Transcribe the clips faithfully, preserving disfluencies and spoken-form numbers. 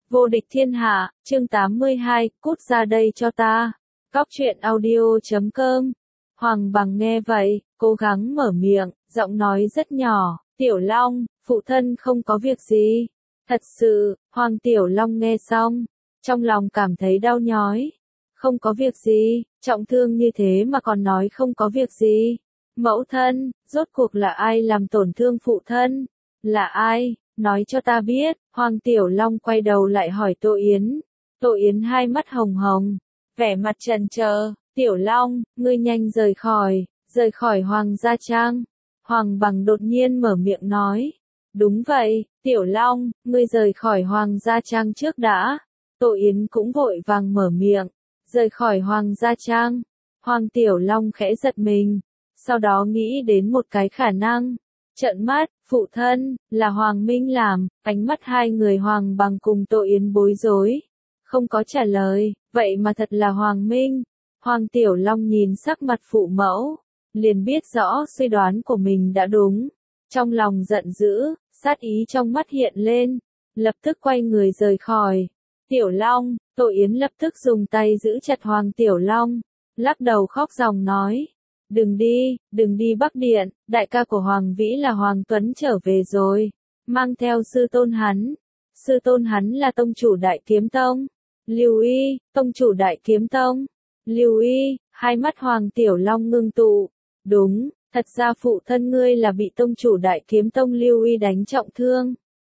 Vô địch thiên hạ, chương tám mươi hai, cút ra đây cho ta. Cóc truyện audio chấm com. Hoàng Bằng nghe vậy, cố gắng mở miệng, giọng nói rất nhỏ, Tiểu Long, phụ thân không có việc gì. Thật sự, Hoàng Tiểu Long nghe xong, trong lòng cảm thấy đau nhói. Không có việc gì, trọng thương như thế mà còn nói không có việc gì. Mẫu thân, rốt cuộc là ai làm tổn thương phụ thân? Là ai? Nói cho ta biết. Hoàng Tiểu Long quay đầu lại hỏi Tô Yến. Tô Yến hai mắt hồng hồng, vẻ mặt trần chờ. Tiểu Long, ngươi nhanh rời khỏi, rời khỏi Hoàng gia trang. Hoàng Bằng đột nhiên mở miệng nói. Đúng vậy, Tiểu Long, ngươi rời khỏi Hoàng gia trang trước đã. Tô Yến cũng vội vàng mở miệng. Rời khỏi Hoàng gia trang. Hoàng Tiểu Long khẽ giật mình, sau đó nghĩ đến một cái khả năng. Trợn mắt, phụ thân, là Hoàng Minh làm. Ánh mắt hai người Hoàng Bằng cùng Tô Yến bối rối, không có trả lời. Vậy mà thật là Hoàng Minh. Hoàng Tiểu Long nhìn sắc mặt phụ mẫu, liền biết rõ suy đoán của mình đã đúng. Trong lòng giận dữ, sát ý trong mắt hiện lên, lập tức quay người rời khỏi. Tiểu Long, Tô Yến lập tức dùng tay giữ chặt Hoàng Tiểu Long, lắc đầu khóc ròng nói. Đừng đi, đừng đi Bắc Điện, đại ca của Hoàng Vĩ là Hoàng Tuấn trở về rồi, mang theo sư tôn hắn. Sư tôn hắn là tông chủ Đại Kiếm Tông. Lưu Y, tông chủ Đại Kiếm Tông. Lưu Y, hai mắt Hoàng Tiểu Long ngưng tụ. Đúng, thật ra phụ thân ngươi là bị tông chủ Đại Kiếm Tông Lưu Y đánh trọng thương.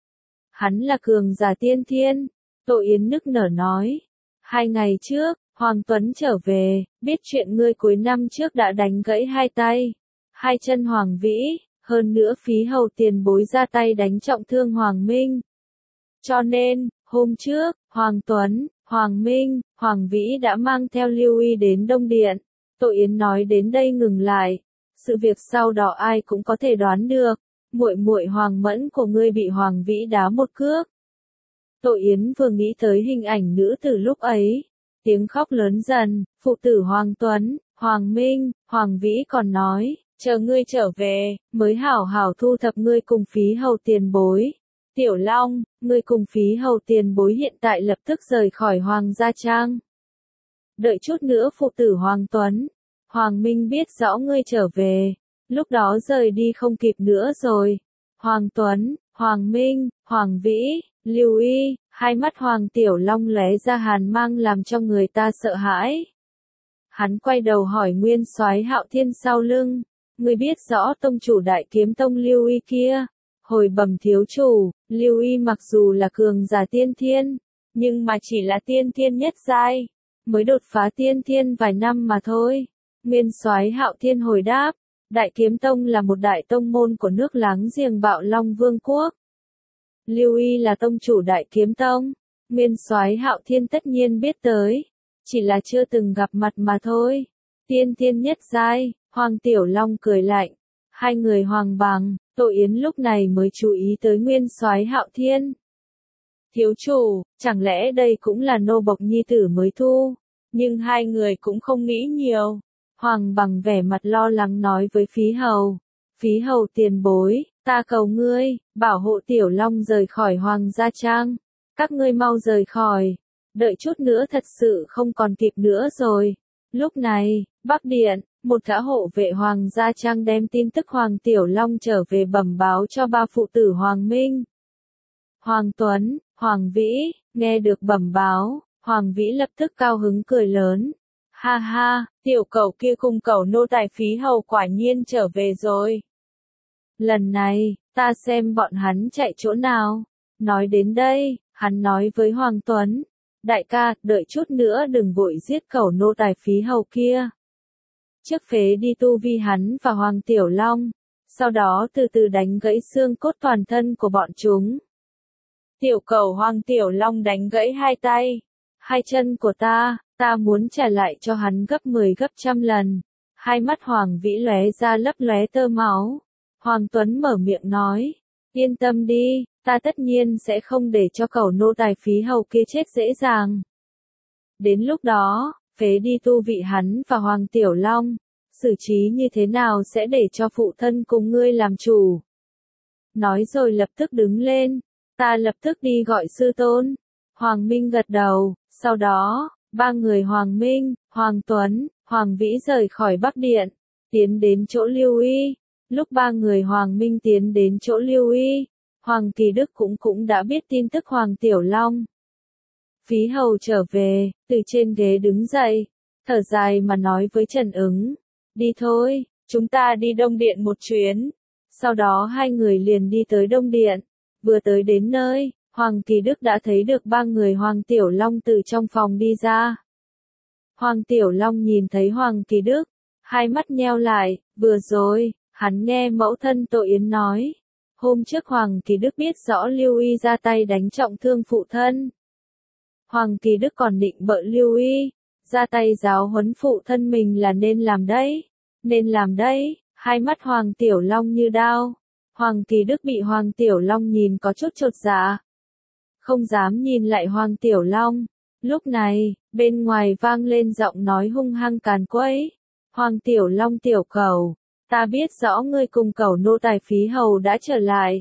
Hắn là cường giả tiên thiên. Tô Yến nức nở nói. Hai ngày trước, Hoàng Tuấn trở về, biết chuyện ngươi cuối năm trước đã đánh gãy hai tay, hai chân Hoàng Vĩ, hơn nữa phí hầu tiền bối ra tay đánh trọng thương Hoàng Minh. Cho nên, hôm trước, Hoàng Tuấn, Hoàng Minh, Hoàng Vĩ đã mang theo Lưu Y đến Đông Điện. Tô Yến nói đến đây ngừng lại. Sự việc sau đó ai cũng có thể đoán được. Muội muội Hoàng Mẫn của ngươi bị Hoàng Vĩ đá một cước. Tô Yến vừa nghĩ tới hình ảnh nữ từ lúc ấy, tiếng khóc lớn dần. Phụ tử Hoàng Tuấn, Hoàng Minh, Hoàng Vĩ còn nói, chờ ngươi trở về, mới hảo hảo thu thập ngươi cùng phí hầu tiền bối. Tiểu Long, ngươi cùng phí hầu tiền bối hiện tại lập tức rời khỏi Hoàng gia trang. Đợi chút nữa phụ tử Hoàng Tuấn, Hoàng Minh biết rõ ngươi trở về, lúc đó rời đi không kịp nữa rồi. Hoàng Tuấn, Hoàng Minh, Hoàng Vĩ, Lưu Y, hai mắt Hoàng Tiểu Long lóe ra hàn mang làm cho người ta sợ hãi. Hắn quay đầu hỏi Nguyên Soái Hạo Thiên sau lưng, ngươi biết rõ tông chủ Đại Kiếm Tông Lưu Y kia? Hồi bẩm thiếu chủ, Lưu Y mặc dù là cường giả tiên thiên, nhưng mà chỉ là tiên thiên nhất giai, mới đột phá tiên thiên vài năm mà thôi. Nguyên Soái Hạo Thiên hồi đáp, Đại Kiếm Tông là một đại tông môn của nước láng giềng Bạo Long Vương quốc. Lưu Y là tông chủ Đại Kiếm Tông, Nguyên Soái Hạo Thiên tất nhiên biết tới, chỉ là chưa từng gặp mặt mà thôi. Tiên thiên nhất giai, Hoàng Tiểu Long cười lạnh. Hai người Hoàng Bằng, Tô Yến lúc này mới chú ý tới Nguyên Soái Hạo Thiên. Thiếu chủ, chẳng lẽ đây cũng là nô bộc nhi tử mới thu? Nhưng hai người cũng không nghĩ nhiều. Hoàng Bằng vẻ mặt lo lắng nói với phí hầu. Phí hầu tiền bối, ta cầu ngươi, bảo hộ Tiểu Long rời khỏi Hoàng gia trang. Các ngươi mau rời khỏi. Đợi chút nữa thật sự không còn kịp nữa rồi. Lúc này, Bắc Điện, một gã hộ vệ Hoàng gia trang đem tin tức Hoàng Tiểu Long trở về bẩm báo cho ba phụ tử Hoàng Minh. Hoàng Tuấn, Hoàng Vĩ, nghe được bẩm báo, Hoàng Vĩ lập tức cao hứng cười lớn. Ha ha, tiểu cẩu kia cùng cẩu nô tài phí hầu quả nhiên trở về rồi. Lần này, ta xem bọn hắn chạy chỗ nào. Nói đến đây, hắn nói với Hoàng Tuấn. Đại ca, đợi chút nữa đừng vội giết cẩu nô tài phí hầu kia. Trước phế đi tu vi hắn và Hoàng Tiểu Long, sau đó từ từ đánh gãy xương cốt toàn thân của bọn chúng. Tiểu cẩu Hoàng Tiểu Long đánh gãy hai tay, hai chân của ta, ta muốn trả lại cho hắn gấp mười gấp trăm lần. Hai mắt Hoàng Vĩ lóe ra lấp lóe tơ máu. Hoàng Tuấn mở miệng nói, yên tâm đi, ta tất nhiên sẽ không để cho cẩu nô tài phí hầu kia chết dễ dàng. Đến lúc đó, phế đi tu vị hắn và Hoàng Tiểu Long, xử trí như thế nào sẽ để cho phụ thân cùng ngươi làm chủ. Nói rồi lập tức đứng lên, ta lập tức đi gọi sư tôn. Hoàng Minh gật đầu, sau đó, ba người Hoàng Minh, Hoàng Tuấn, Hoàng Vĩ rời khỏi Bắc Điện, tiến đến chỗ Lưu Y. Lúc ba người Hoàng Minh tiến đến chỗ Lưu Y, Hoàng Kỳ Đức cũng cũng đã biết tin tức Hoàng Tiểu Long. Phí Hầu trở về, từ trên ghế đứng dậy, thở dài mà nói với Trần Ứng, đi thôi, chúng ta đi Đông Điện một chuyến. Sau đó hai người liền đi tới Đông Điện, vừa tới đến nơi, Hoàng Kỳ Đức đã thấy được ba người Hoàng Tiểu Long từ trong phòng đi ra. Hoàng Tiểu Long nhìn thấy Hoàng Kỳ Đức, hai mắt nheo lại, vừa rồi, hắn nghe mẫu thân Tô Yến nói. Hôm trước Hoàng Kỳ Đức biết rõ Lưu Y ra tay đánh trọng thương phụ thân. Hoàng Kỳ Đức còn định bợ Lưu Y, ra tay giáo huấn phụ thân mình là nên làm đấy, nên làm đấy, hai mắt Hoàng Tiểu Long như đao. Hoàng Kỳ Đức bị Hoàng Tiểu Long nhìn có chút chột dạ, không dám nhìn lại Hoàng Tiểu Long. Lúc này, bên ngoài vang lên giọng nói hung hăng càn quấy. Hoàng Tiểu Long tiểu cẩu, ta biết rõ ngươi cùng cẩu nô tài Phí Hầu đã trở lại.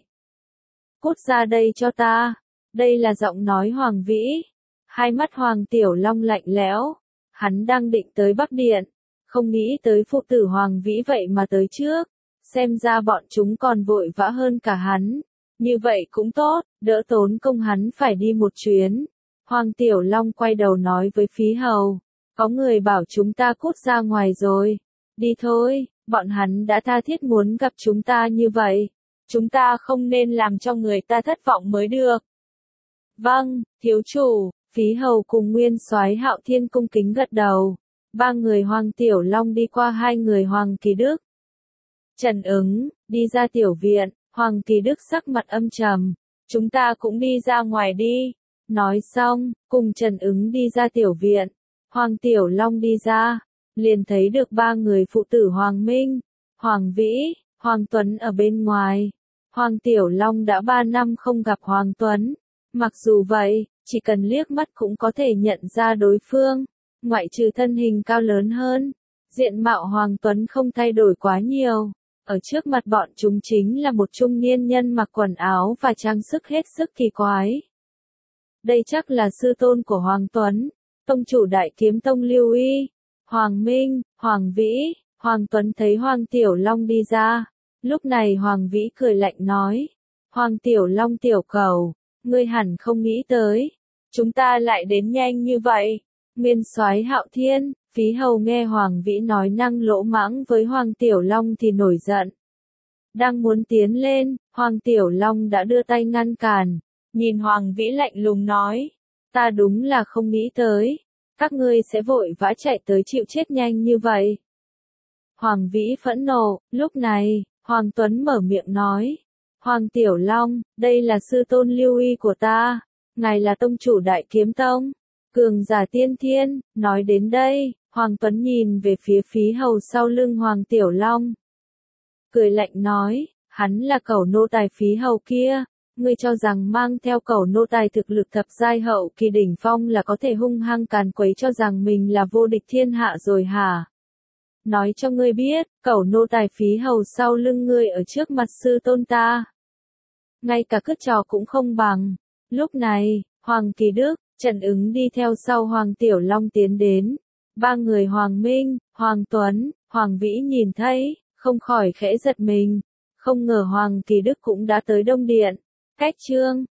Cút ra đây cho ta. Đây là giọng nói Hoàng Vĩ. Hai mắt Hoàng Tiểu Long lạnh lẽo. Hắn đang định tới Bắc Điện, không nghĩ tới phụ tử Hoàng Vĩ vậy mà tới trước. Xem ra bọn chúng còn vội vã hơn cả hắn. Như vậy cũng tốt, đỡ tốn công hắn phải đi một chuyến. Hoàng Tiểu Long quay đầu nói với Phí Hầu, có người bảo chúng ta cút ra ngoài rồi. Đi thôi, bọn hắn đã tha thiết muốn gặp chúng ta như vậy. Chúng ta không nên làm cho người ta thất vọng mới được. Vâng, thiếu chủ. Phí Hầu cùng Nguyên Soái Hạo Thiên cung kính gật đầu. Ba người Hoàng Tiểu Long đi qua hai người Hoàng Kỳ Đức. Trần Ứng, đi ra tiểu viện, Hoàng Kỳ Đức sắc mặt âm trầm. Chúng ta cũng đi ra ngoài đi. Nói xong, cùng Trần Ứng đi ra tiểu viện. Hoàng Tiểu Long đi ra, liền thấy được ba người phụ tử Hoàng Minh, Hoàng Vĩ, Hoàng Tuấn ở bên ngoài. Hoàng Tiểu Long đã ba năm không gặp Hoàng Tuấn. Mặc dù vậy, chỉ cần liếc mắt cũng có thể nhận ra đối phương. Ngoại trừ thân hình cao lớn hơn, diện mạo Hoàng Tuấn không thay đổi quá nhiều. Ở trước mặt bọn chúng chính là một trung niên nhân mặc quần áo và trang sức hết sức kỳ quái. Đây chắc là sư tôn của Hoàng Tuấn, tông chủ Đại Kiếm Tông Lưu Y. Hoàng Minh, Hoàng Vĩ, Hoàng Tuấn thấy Hoàng Tiểu Long đi ra. Lúc này Hoàng Vĩ cười lạnh nói, Hoàng Tiểu Long tiểu cẩu, ngươi hẳn không nghĩ tới, chúng ta lại đến nhanh như vậy. Nguyên Soái Hạo Thiên, Phí Hầu nghe Hoàng Vĩ nói năng lỗ mãng với Hoàng Tiểu Long thì nổi giận. Đang muốn tiến lên, Hoàng Tiểu Long đã đưa tay ngăn cản, nhìn Hoàng Vĩ lạnh lùng nói, ta đúng là không nghĩ tới, các ngươi sẽ vội vã chạy tới chịu chết nhanh như vậy. Hoàng Vĩ phẫn nộ, lúc này, Hoàng Tuấn mở miệng nói, Hoàng Tiểu Long, đây là sư tôn Lưu Y của ta, ngài là tông chủ Đại Kiếm Tông, cường giả tiên thiên. Nói đến đây, Hoàng Tuấn nhìn về phía Phí Hầu sau lưng Hoàng Tiểu Long. Cười lạnh nói, hắn là cẩu nô tài Phí Hầu kia, ngươi cho rằng mang theo cẩu nô tài thực lực thập giai hậu kỳ đỉnh phong là có thể hung hăng càn quấy cho rằng mình là vô địch thiên hạ rồi hả? Nói cho ngươi biết, cẩu nô tài Phí Hầu sau lưng ngươi ở trước mặt sư tôn ta, ngay cả cướp trò cũng không bằng. Lúc này, Hoàng Kỳ Đức, Trần Ứng đi theo sau Hoàng Tiểu Long tiến đến. Ba người Hoàng Minh, Hoàng Tuấn, Hoàng Vĩ nhìn thấy, không khỏi khẽ giật mình. Không ngờ Hoàng Kỳ Đức cũng đã tới Đông Điện. Cách chương